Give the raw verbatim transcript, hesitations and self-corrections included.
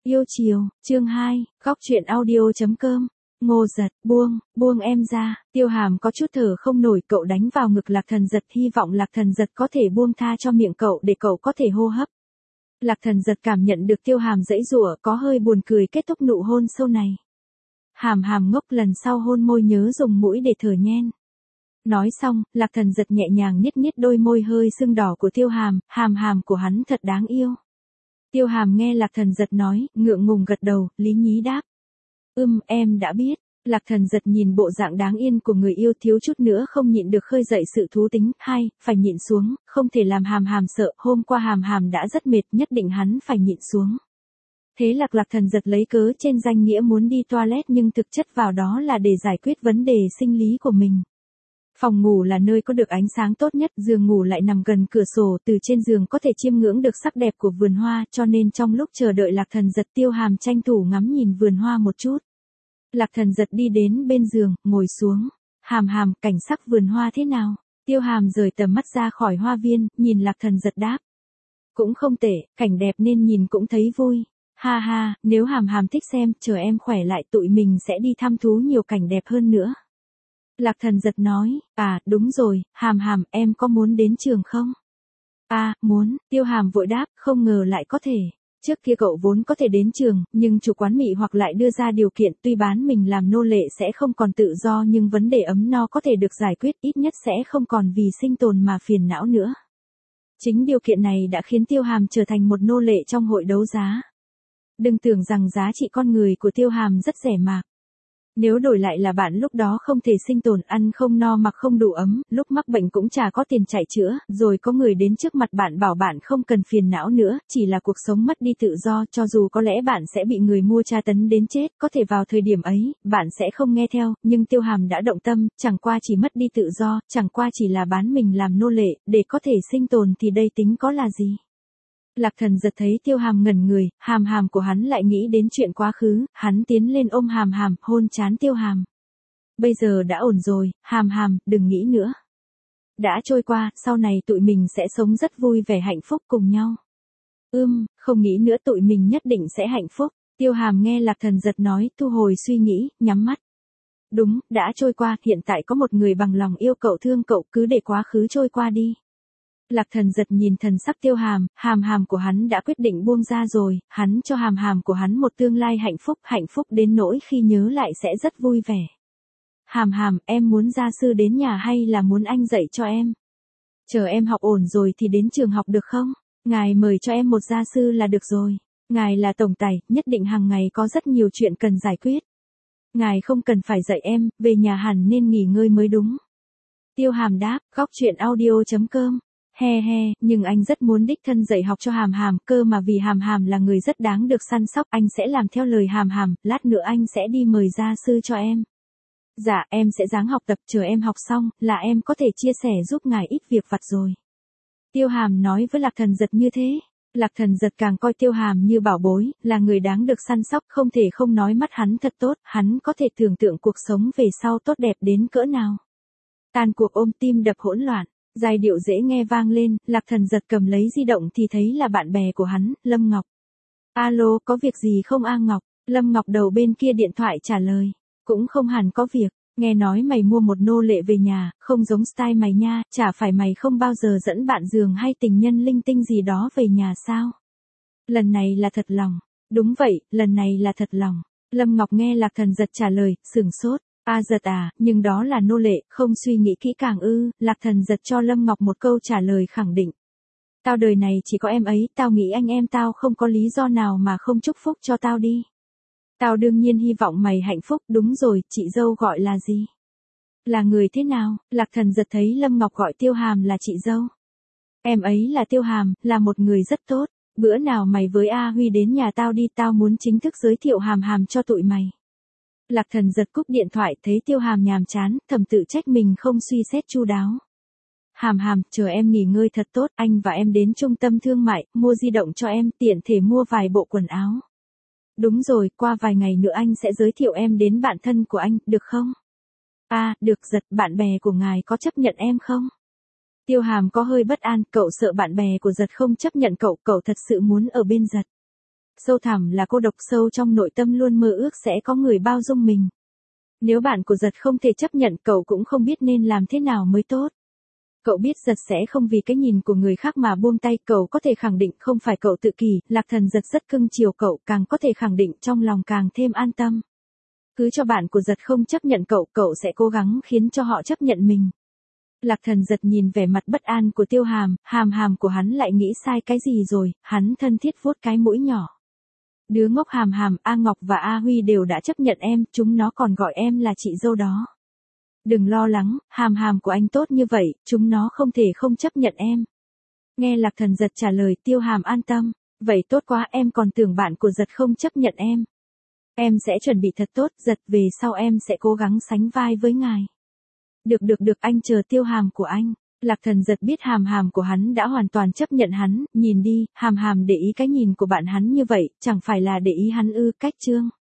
Yêu chiều, chương hai, góc truyện audio.com. Ngô Giật, buông, buông em ra. Tiêu Hàm có chút thở không nổi, cậu đánh vào ngực Lạc Thần Giật, hy vọng Lạc Thần Giật có thể buông tha cho miệng cậu để cậu có thể hô hấp. Lạc Thần Giật cảm nhận được Tiêu Hàm giãy giụa, có hơi buồn cười kết thúc nụ hôn sâu này. Hàm Hàm ngốc, lần sau hôn môi nhớ dùng mũi để thở nhen. Nói xong, Lạc Thần Giật nhẹ nhàng niết niết đôi môi hơi sưng đỏ của Tiêu Hàm, hàm hàm của hắn thật đáng yêu. Tiêu Hàm nghe Lạc Thần Giật nói, ngượng ngùng gật đầu, lý nhí đáp. Ừm, em đã biết. Lạc Thần Giật nhìn bộ dạng đáng yên của người yêu, thiếu chút nữa không nhịn được khơi dậy sự thú tính. Hai, phải nhịn xuống, không thể làm Hàm Hàm sợ, hôm qua Hàm Hàm đã rất mệt, nhất định hắn phải nhịn xuống. Thế Lạc Lạc Thần Giật lấy cớ trên danh nghĩa muốn đi toilet nhưng thực chất vào đó là để giải quyết vấn đề sinh lý của mình. Phòng ngủ là nơi có được ánh sáng tốt nhất, giường ngủ lại nằm gần cửa sổ, từ trên giường có thể chiêm ngưỡng được sắc đẹp của vườn hoa, cho nên trong lúc chờ đợi Lạc Thần Giật, Tiêu Hàm tranh thủ ngắm nhìn vườn hoa một chút. Lạc Thần Giật đi đến bên giường, ngồi xuống. Hàm Hàm, cảnh sắc vườn hoa thế nào? Tiêu Hàm rời tầm mắt ra khỏi hoa viên, nhìn Lạc Thần Giật đáp. Cũng không tệ, cảnh đẹp nên nhìn cũng thấy vui. Ha ha, nếu Hàm Hàm thích xem, chờ em khỏe lại tụi mình sẽ đi thăm thú nhiều cảnh đẹp hơn nữa. Lạc Thần Giật nói, à, đúng rồi, Hàm Hàm, em có muốn đến trường không? À, muốn, Tiêu Hàm vội đáp, không ngờ lại có thể. Trước kia cậu vốn có thể đến trường, nhưng chủ quán mị hoặc lại đưa ra điều kiện, tuy bán mình làm nô lệ sẽ không còn tự do nhưng vấn đề ấm no có thể được giải quyết, ít nhất sẽ không còn vì sinh tồn mà phiền não nữa. Chính điều kiện này đã khiến Tiêu Hàm trở thành một nô lệ trong hội đấu giá. Đừng tưởng rằng giá trị con người của Tiêu Hàm rất rẻ mạt. Nếu đổi lại là bạn lúc đó không thể sinh tồn, ăn không no mặc không đủ ấm, lúc mắc bệnh cũng chả có tiền chạy chữa, rồi có người đến trước mặt bạn bảo bạn không cần phiền não nữa, chỉ là cuộc sống mất đi tự do, cho dù có lẽ bạn sẽ bị người mua tra tấn đến chết, có thể vào thời điểm ấy, bạn sẽ không nghe theo, nhưng Tiêu Hàm đã động tâm, chẳng qua chỉ mất đi tự do, chẳng qua chỉ là bán mình làm nô lệ, để có thể sinh tồn thì đây tính có là gì. Lạc Thần Giật thấy Tiêu Hàm ngẩn người, Hàm Hàm của hắn lại nghĩ đến chuyện quá khứ, hắn tiến lên ôm Hàm Hàm, hôn trán Tiêu Hàm. Bây giờ đã ổn rồi, Hàm Hàm, đừng nghĩ nữa. Đã trôi qua, sau này tụi mình sẽ sống rất vui vẻ hạnh phúc cùng nhau. Ưm, không nghĩ nữa, tụi mình nhất định sẽ hạnh phúc. Tiêu Hàm nghe Lạc Thần Giật nói, thu hồi suy nghĩ, nhắm mắt. Đúng, đã trôi qua, hiện tại có một người bằng lòng yêu cậu, thương cậu, cứ để quá khứ trôi qua đi. Lạc Thần Giật nhìn thần sắc Tiêu Hàm, Hàm Hàm của hắn đã quyết định buông ra rồi, hắn cho Hàm Hàm của hắn một tương lai hạnh phúc, hạnh phúc đến nỗi khi nhớ lại sẽ rất vui vẻ. Hàm Hàm, em muốn gia sư đến nhà hay là muốn anh dạy cho em? Chờ em học ổn rồi thì đến trường học được không? Ngài mời cho em một gia sư là được rồi. Ngài là tổng tài, nhất định hàng ngày có rất nhiều chuyện cần giải quyết. Ngài không cần phải dạy em, về nhà hẳn nên nghỉ ngơi mới đúng. Tiêu Hàm đáp, góc truyện audio.com. He he, nhưng anh rất muốn đích thân dạy học cho Hàm Hàm, cơ mà vì Hàm Hàm là người rất đáng được săn sóc, anh sẽ làm theo lời Hàm Hàm, lát nữa anh sẽ đi mời gia sư cho em. Dạ, em sẽ ráng học tập, chờ em học xong, là em có thể chia sẻ giúp ngài ít việc vặt rồi. Tiêu Hàm nói với Lạc Thần Giật như thế. Lạc Thần Giật càng coi Tiêu Hàm như bảo bối, là người đáng được săn sóc, không thể không nói mắt hắn thật tốt, hắn có thể tưởng tượng cuộc sống về sau tốt đẹp đến cỡ nào. Tan cuộc ôm tim đập hỗn loạn. Giai điệu dễ nghe vang lên, Lạc Thần Giật cầm lấy di động thì thấy là bạn bè của hắn, Lâm Ngọc. Alo, có việc gì không A Ngọc? Lâm Ngọc đầu bên kia điện thoại trả lời. Cũng không hẳn có việc, nghe nói mày mua một nô lệ về nhà, không giống style mày nha, chả phải mày không bao giờ dẫn bạn giường hay tình nhân linh tinh gì đó về nhà sao? Lần này là thật lòng. Đúng vậy, lần này là thật lòng. Lâm Ngọc nghe Lạc Thần Giật trả lời, sửng sốt. A Giật à, nhưng đó là nô lệ, không suy nghĩ kỹ càng ư? Lạc Thần Giật cho Lâm Ngọc một câu trả lời khẳng định. Tao đời này chỉ có em ấy, tao nghĩ anh em tao không có lý do nào mà không chúc phúc cho tao đi. Tao đương nhiên hy vọng mày hạnh phúc, đúng rồi, chị dâu gọi là gì? Là người thế nào? Lạc Thần Giật thấy Lâm Ngọc gọi Tiêu Hàm là chị dâu. Em ấy là Tiêu Hàm, là một người rất tốt. Bữa nào mày với A Huy đến nhà tao đi, tao muốn chính thức giới thiệu Hàm Hàm cho tụi mày. Lạc Thần Giật cúp điện thoại, thấy Tiêu Hàm nhàm chán, thầm tự trách mình không suy xét chu đáo. Hàm Hàm, chờ em nghỉ ngơi thật tốt, anh và em đến trung tâm thương mại, mua di động cho em, tiện thể mua vài bộ quần áo. Đúng rồi, qua vài ngày nữa anh sẽ giới thiệu em đến bạn thân của anh, được không? À, được. Giật, bạn bè của ngài có chấp nhận em không? Tiêu Hàm có hơi bất an, cậu sợ bạn bè của Giật không chấp nhận cậu, cậu thật sự muốn ở bên Giật. Sâu thẳm là cô độc, sâu trong nội tâm luôn mơ ước sẽ có người bao dung mình. Nếu bạn của Giật không thể chấp nhận, cậu cũng không biết nên làm thế nào mới tốt. Cậu biết Giật sẽ không vì cái nhìn của người khác mà buông tay, cậu có thể khẳng định không phải cậu tự kỷ, Lạc Thần Giật rất cưng chiều cậu, càng có thể khẳng định trong lòng càng thêm an tâm. Cứ cho bạn của Giật không chấp nhận cậu, cậu sẽ cố gắng khiến cho họ chấp nhận mình. Lạc Thần Giật nhìn vẻ mặt bất an của Tiêu Hàm, hàm hàm của hắn lại nghĩ sai cái gì rồi, hắn thân thiết vuốt cái mũi nhỏ. Đứa ngốc Hàm Hàm, A Ngọc và A Huy đều đã chấp nhận em, chúng nó còn gọi em là chị dâu đó. Đừng lo lắng, Hàm Hàm của anh tốt như vậy, chúng nó không thể không chấp nhận em. Nghe Lạc Thần Giật trả lời, Tiêu Hàm an tâm. Vậy tốt quá, em còn tưởng bạn của Giật không chấp nhận em. Em sẽ chuẩn bị thật tốt, Giật, về sau em sẽ cố gắng sánh vai với ngài. Được được được, anh chờ Tiêu Hàm của anh. Lạc Thần Giật biết Hàm Hàm của hắn đã hoàn toàn chấp nhận hắn, nhìn đi, Hàm Hàm để ý cái nhìn của bạn hắn như vậy, chẳng phải là để ý hắn ư? Cách chương